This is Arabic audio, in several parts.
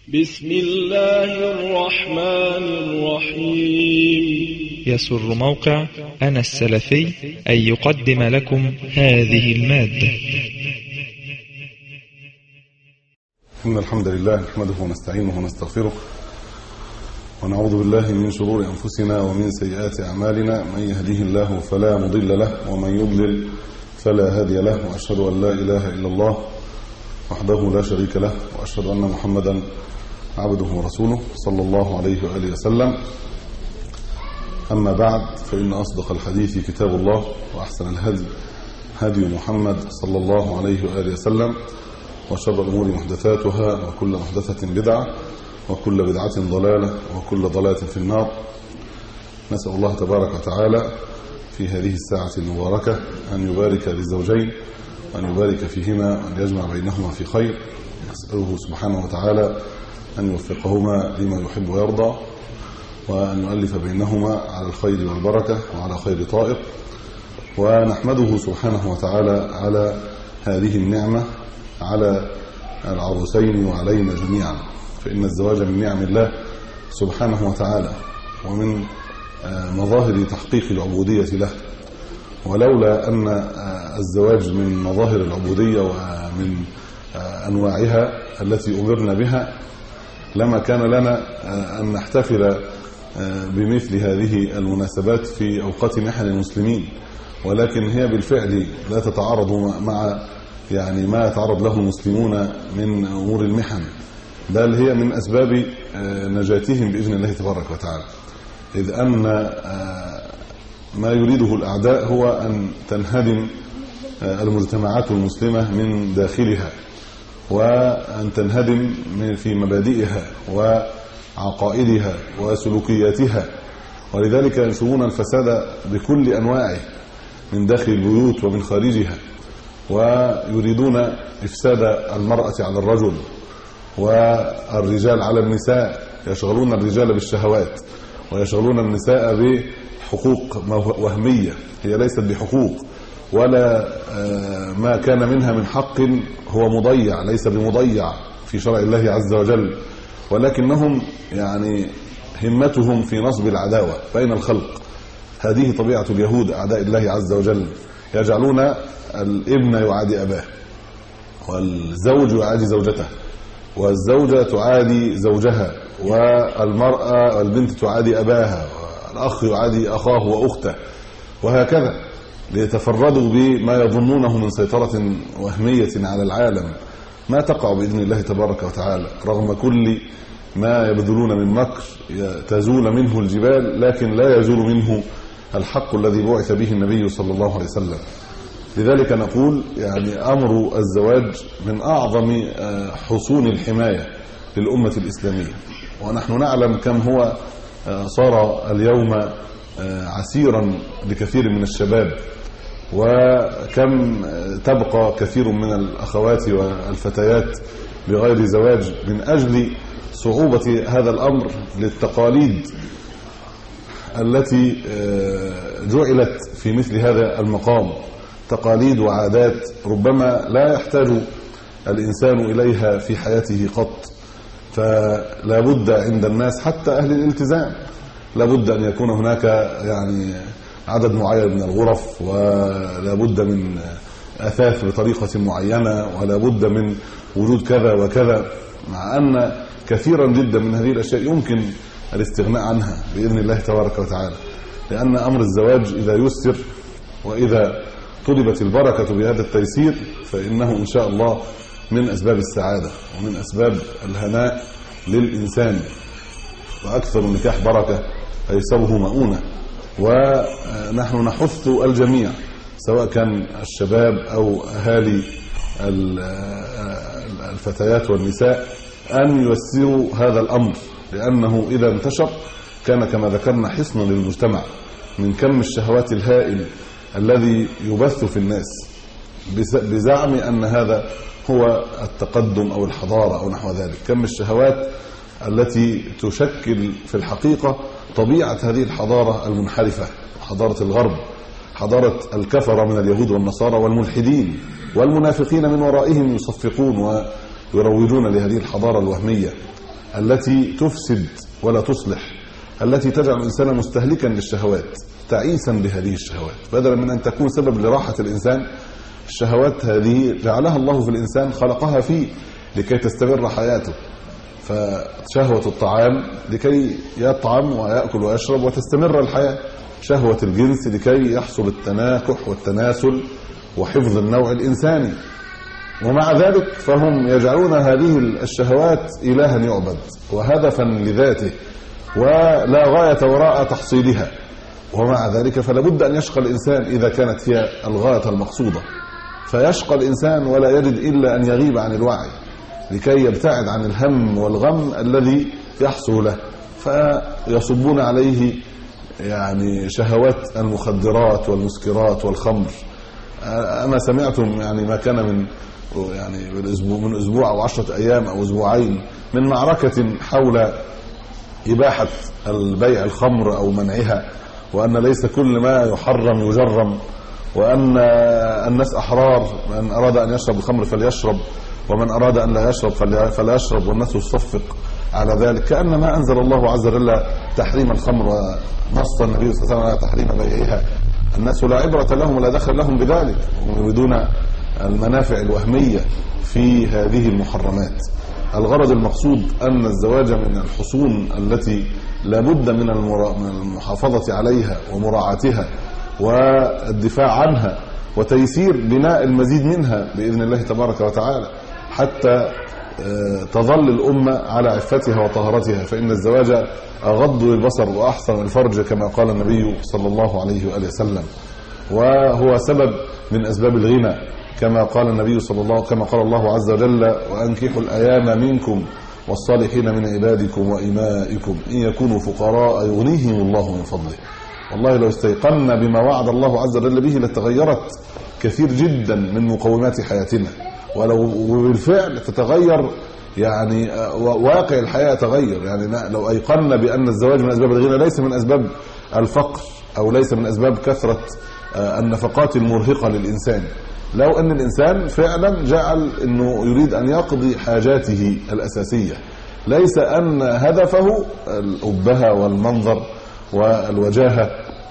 بسم الله الرحمن الرحيم. يسر موقع أنا السلفي أن يقدم لكم هذه المادة. إن الحمد لله نحمده ونستعينه ونستغفره ونعوذ بالله من شرور أنفسنا ومن سيئات أعمالنا. من يهديه الله فلا مضل له ومن يضلل فلا هادي له، وأشهد أن لا إله إلا الله وحده لا شريك له، وأشهد أن محمدا عبده ورسوله صلى الله عليه وآله وسلم. أما بعد، فإن أصدق الحديث كتاب الله، وأحسن الهدي هدي محمد صلى الله عليه وآله وسلم، وشر الأمور محدثاتها، وكل محدثة بدعة، وكل بدعة ضلالة، وكل ضلالة في النار. نسأل الله تبارك وتعالى في هذه الساعة المباركة أن يبارك للزوجين وأن يبارك فيهما وأن يجمع بينهما في خير. نسأله سبحانه وتعالى أن يوفقهما لما يحب ويرضى، وأن يؤلف بينهما على الخير والبركة وعلى خير طائر. ونحمده سبحانه وتعالى على هذه النعمة على العروسين وعلينا جميعا، فإن الزواج من نعم الله سبحانه وتعالى ومن مظاهر تحقيق العبودية له. ولولا أن الزواج من مظاهر العبودية ومن أنواعها التي أمرنا بها لما كان لنا أن نحتفل بمثل هذه المناسبات في أوقات محن المسلمين، ولكن هي بالفعل لا تتعارض مع ما يتعرض له المسلمون من أمور المحن، بل هي من أسباب نجاتهم بإذن الله تبارك وتعالى، إذ أن ما يريده الأعداء هو أن تنهدم المجتمعات المسلمة من داخلها، وأن تنهدم في مبادئها وعقائدها وسلوكياتها، ولذلك ينشرون الفساد بكل أنواعه من داخل البيوت ومن خارجها، ويريدون إفساد المرأة على الرجل والرجال على النساء. يشغلون الرجال بالشهوات ويشغلون النساء بحقوق وهمية هي ليست بحقوق، ولا ما كان منها من حق هو مضيع، ليس بمضيع في شرع الله عز وجل، ولكنهم همتهم في نصب العداوة بين الخلق. هذه طبيعة اليهود أعداء الله عز وجل، يجعلون الابن يعادي أباه، والزوج يعادي زوجته، والزوجة تعادي زوجها، والمرأة والبنت تعادي أباها، والأخ يعادي أخاه وأخته، وهكذا، ليتفردوا بما يظنونه من سيطرة وهمية على العالم، ما تقع بإذن الله تبارك وتعالى رغم كل ما يبذلون من مكر. تزول منه الجبال لكن لا يزول منه الحق الذي بعث به النبي صلى الله عليه وسلم. لذلك نقول أمر الزواج من أعظم حصون الحماية للأمة الإسلامية، ونحن نعلم كم هو صار اليوم عسيرا لكثير من الشباب، وكم تبقى كثير من الأخوات والفتيات بغير زواج من أجل صعوبة هذا الأمر للتقاليد التي جعلت في مثل هذا المقام، تقاليد وعادات ربما لا يحتاج الإنسان إليها في حياته قط. فلا بد عند الناس حتى أهل الالتزام لا بد أن يكون هناك عدد معين من الغرف، ولا بد من أثاث بطريقة معينة، ولا بد من وجود كذا وكذا، مع أن كثيرا جدا من هذه الأشياء يمكن الاستغناء عنها بإذن الله تبارك وتعالى، لأن أمر الزواج إذا يسر وإذا طلبت البركة بهذا التيسير فإنه إن شاء الله من أسباب السعادة ومن أسباب الهناء للإنسان، وأكثر النكاح بركة أيسره مؤونة. ونحن نحث الجميع سواء كان الشباب أو أهالي الفتيات والنساء أن ييسروا هذا الأمر، لأنه إذا انتشر كان كما ذكرنا حصنا للمجتمع من كم الشهوات الهائل الذي يبث في الناس بزعم أن هذا هو التقدم أو الحضارة أو نحو ذلك. كم الشهوات التي تشكل في الحقيقة طبيعة هذه الحضارة المنحرفة، حضارة الغرب، حضارة الكفرة من اليهود والنصارى والملحدين والمنافقين من ورائهم يصفقون ويروجون لهذه الحضارة الوهمية. التي تفسد ولا تصلح، التي تجعل الإنسان مستهلكا للشهوات تعيسا بهذه الشهوات، بدلا من أن تكون سبب لراحة الإنسان. الشهوات هذه جعلها الله في الإنسان، خلقها فيه لكي تستمر حياته. فشهوة الطعام لكي يطعم ويأكل ويشرب وتستمر الحياة، شهوة الجنس لكي يحصل التناكح والتناسل وحفظ النوع الإنساني. ومع ذلك فهم يجعلون هذه الشهوات إلها يعبد وهدفا لذاته ولا غاية وراء تحصيلها. ومع ذلك فلا بد أن يشقى الإنسان إذا كانت هي الغاية المقصودة، فيشقى الإنسان ولا يجد إلا أن يغيب عن الوعي لكي يبتعد عن الهم والغم الذي يحصل له، فيصبون عليه يعني شهوات المخدرات والمسكرات والخمر. أما سمعتم يعني ما كان من أسبوع أو 10 أيام أو أسبوعين من معركة حول إباحة البيع الخمر أو منعها، وأن ليس كل ما يحرم يجرم، وأن الناس أحرار، من أراد أن يشرب الخمر فليشرب ومن أراد أن لا يشرب فلا يشرب، والناس تصفق على ذلك كأن ما أنزل الله عز وجل تحريم الخمر ونص النبي صلى الله عليه وسلم على تحريم بيعها. الناس لا عبرة لهم ولا دخل لهم بذلك، ويريدون المنافع الوهمية في هذه المحرمات. الغرض المقصود أن الزواج من الحصون التي لا بد من المحافظة عليها ومراعاتها والدفاع عنها وتيسير بناء المزيد منها بإذن الله تبارك وتعالى، حتى تظل الأمة على عفتها وطهارتها، فإن الزواج أغض للبصر وأحسن الفرج كما قال النبي صلى الله عليه وآله وسلم، وهو سبب من أسباب الغنى كما قال النبي كما قال الله عز وجل: وأنكحوا الأيام منكم والصالحين من عبادكم وإمائكم إن يكونوا فقراء يغنيهم الله من فضله. والله لو استيقنا بما وعد الله عز وجل به لتغيرت كثير جدا من مقومات حياتنا، وبالفعل تتغير يعني واقع الحياة يتغير. يعني لو أيقنا بأن الزواج من أسباب الغنى ليس من أسباب الفقر أو ليس من أسباب كثرة النفقات المرهقة للإنسان، لو أن الإنسان فعلا جعل أنه يريد أن يقضي حاجاته الأساسية، ليس أن هدفه الأبهة والمنظر والوجاهة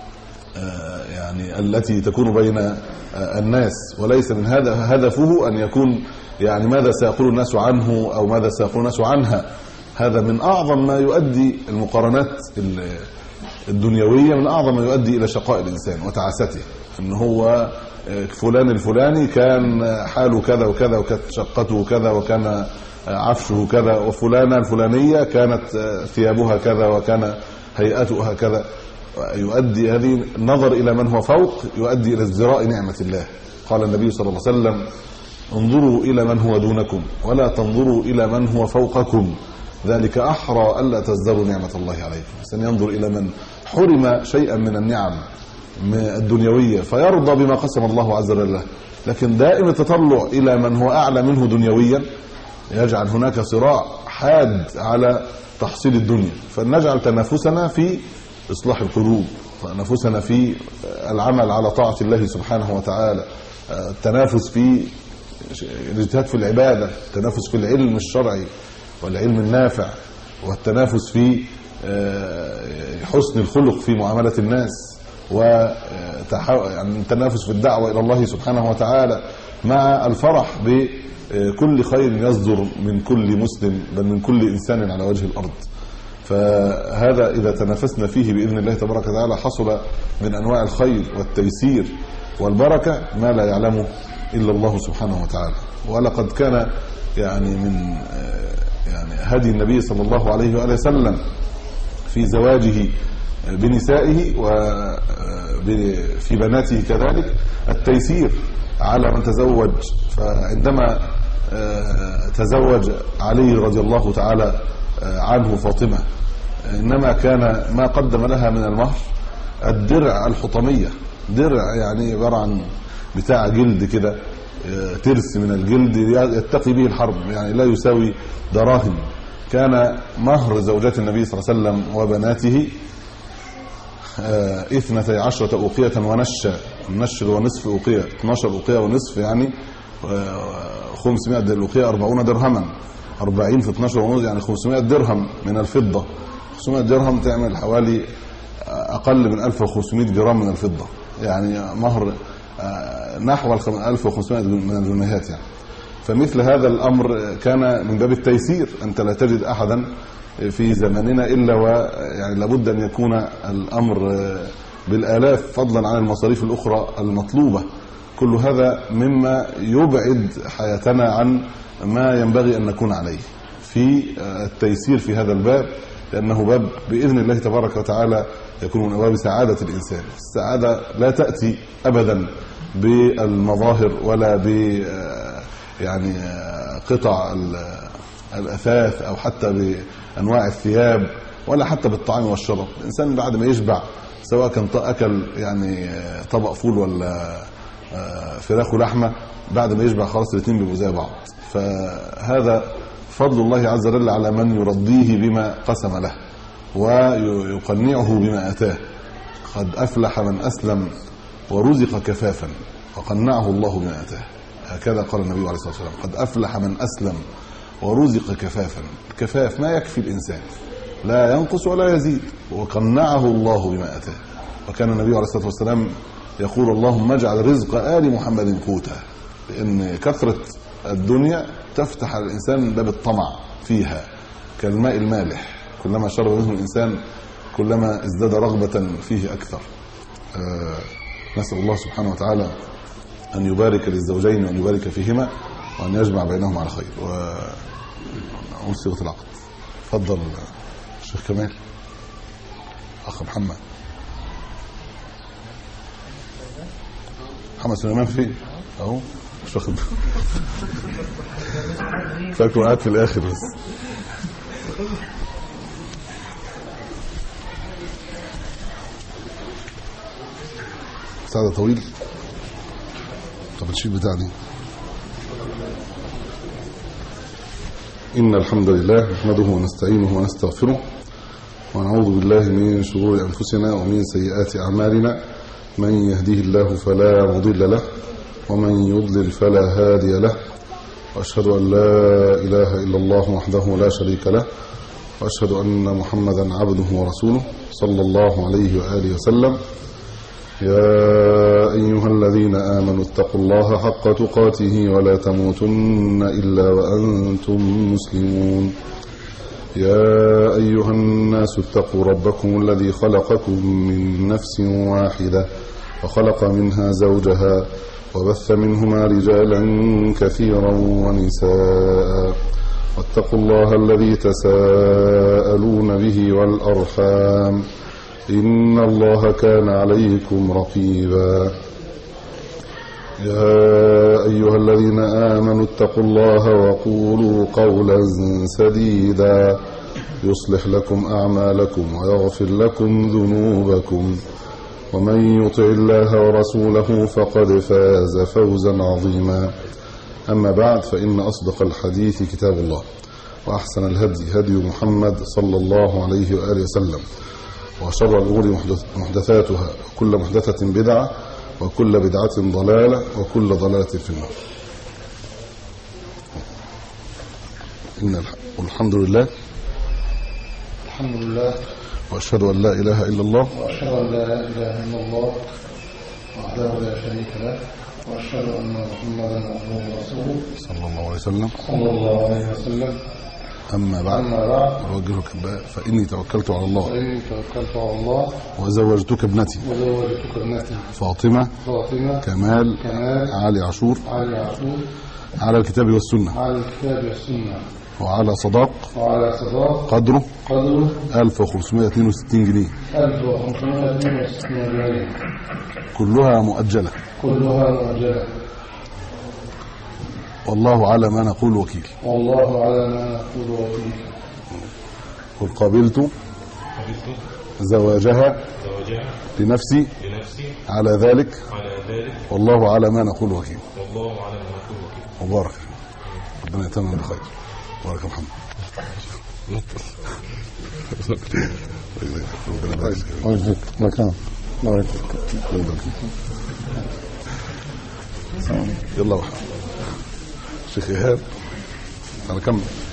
يعني التي تكون بين الناس، وليس من هذا هدفه أن يكون يعني ماذا سيقول الناس عنه أو ماذا سيقول الناس عنها. هذا من أعظم ما يؤدي المقارنات الدنيوية، من أعظم ما يؤدي إلى شقاء الإنسان وتعاسته، أنه هو فلان الفلاني كان حاله كذا وكذا وكانت شقته كذا وكان عفشه كذا، وفلانة الفلانية كانت ثيابها كذا وكان هيئتها كذا. يؤدي هذه النظر إلى من هو فوق يؤدي إلى ازدراء نعمة الله. قال النبي صلى الله عليه وسلم: انظروا إلى من هو دونكم ولا تنظروا إلى من هو فوقكم، ذلك أحرى ألا تزدروا نعمة الله عليكم. سننظر إلى من حرم شيئا من النعم الدنيوية فيرضى بما قسم الله عز وجل له، لكن دائما التطلع إلى من هو أعلى منه دنيويا يجعل هناك صراع حاد على تحصيل الدنيا. فنجعل تنافسنا في إصلاح القلوب، تنافسنا في العمل على طاعة الله سبحانه وتعالى، التنافس في الاجتهاد في العبادة، التنافس في العلم الشرعي والعلم النافع، والتنافس في حسن الخلق في معاملة الناس، يعني التنافس في الدعوة إلى الله سبحانه وتعالى، مع الفرح بكل خير يصدر من كل مسلم بل من كل إنسان على وجه الأرض. فهذا إذا تنافسنا فيه بإذن الله تبارك وتعالى حصل من أنواع الخير والتيسير والبركة ما لا يعلمه إلا الله سبحانه وتعالى. ولقد كان يعني من يعني هدي النبي صلى الله عليه وآله وسلم في زواجه بنسائه وفي بناته كذلك التيسير على من تزوج. فعندما تزوج علي رضي الله تعالى عنه فاطمة، إنما كان ما قدم لها من المهر الدرع الحطمية، درع يعني عبارة عن بتاع جلد كده، ترس من الجلد يتقي به الحرب، يعني لا يساوي دراهم. كان مهر زوجات النبي صلى الله عليه وسلم وبناته 12 أوقية ونشا، النش هو نصف أوقية، 12 أوقية ونصف يعني 500 الأوقية 40 درهما. 40 في 12 ونص يعني 500 درهم من الفضة. 500 درهم تعمل حوالي أقل من 1500 جرام من الفضة، يعني مهر نحو 1500 من الجنيهات يعني. فمثل هذا الأمر كان من باب التيسير. أنت لا تجد أحدا في زماننا إلا ويعني لابد أن يكون الأمر بالآلاف فضلا عن المصاريف الأخرى المطلوبة. كل هذا مما يبعد حياتنا عن ما ينبغي أن نكون عليه في التيسير في هذا الباب، لأنه باب بإذن الله تبارك وتعالى يكون من أبواب سعادة الإنسان. السعادة لا تأتي أبدا بالمظاهر ولا ب يعني قطع الأثاث أو حتى بأنواع الثياب ولا حتى بالطعام والشراب. الإنسان بعد ما يشبع سواء كان أكل يعني طبق فول ولا فراخ ولحمة، بعد ما يشبع خلاص الاثنين بيبقوا زي بعض. فهذا فضل الله عز وجل على من يرضيه بما قسم له ويقنعه بما أتاه. قد أفلح من أسلم ورزق كفافا وقنعه الله بما أتاه. هكذا قال النبي عليه الصلاة والسلام: قد أفلح من أسلم ورزق كفافا. الكفاف ما يكفي الإنسان، لا ينقص ولا يزيد، وقنعه الله بما أتاه. وكان النبي عليه الصلاة والسلام يقول: اللهم اجعل رزق آل محمد قوتا. لأن كثرة الدنيا تفتح على الإنسان باب الطمع فيها كالماء المالح، كلما شرب منه الإنسان كلما ازداد رغبة فيه أكثر. نسأل الله سبحانه وتعالى أن يبارك للزوجين وأن يبارك فيهما وأن يجمع بينهم على خير. ونقول صيغة العقد. تفضل الشيخ كمال. أخ محمد سليمان فين؟ أهو مش واخد فاكره قاعد في الآخر بس. ساعة طويل. طب الشيء بتاع دي. إن الحمد لله نحمده ونستعينه ونستغفره ونعوذ بالله من شرور أنفسنا ومن سيئات أعمالنا. من يهديه الله فلا مضل له ومن يضلل فلا هادي له. وأشهد أن لا إله إلا الله وحده لا شريك له وأشهد أن محمدا عبده ورسوله صلى الله عليه وآله وسلم. يا أيها الذين آمنوا اتقوا الله حق تقاته ولا تموتن إلا وأنتم مسلمون. يا أيها الناس اتقوا ربكم الذي خلقكم من نفس واحدة وخلق منها زوجها وبث منهما رجالا كثيرا ونساء. واتقوا الله الذي تساءلون به والأرحام إن الله كان عليكم رقيبا. يا أيها الذين آمنوا اتقوا الله وقولوا قولا سديدا يصلح لكم أعمالكم ويغفر لكم ذنوبكم ومن يطع الله ورسوله فقد فاز فوزا عظيما. أما بعد، فإن أصدق الحديث كتاب الله وأحسن الهدي هدي محمد صلى الله عليه وآله وسلم وشر الأمور محدثاتها وكل محدثة بدعة وكل بدعة ضلالة وكل ضلالة في النار. الحمد لله وأشهد أن لا إله إلا الله وحده لا شريك له وأشهد أن محمدا عبده ورسوله صلى الله عليه وسلم. أما بعد أوجهك فإني توكلت على الله وزوجتك ابنتي فاطمة كمال علي عاشور على الكتاب والسنة وعلى صداق قدره 1562 جنيه كلها مؤجلة والله على ما نقول وكيل. قل قبلت زواجها لنفسي على ذلك والله على ما نقول وكيل. وبارك ربنا يتمم بخير. بارك محمد. يلا شيخ إيهاب أنا كمل.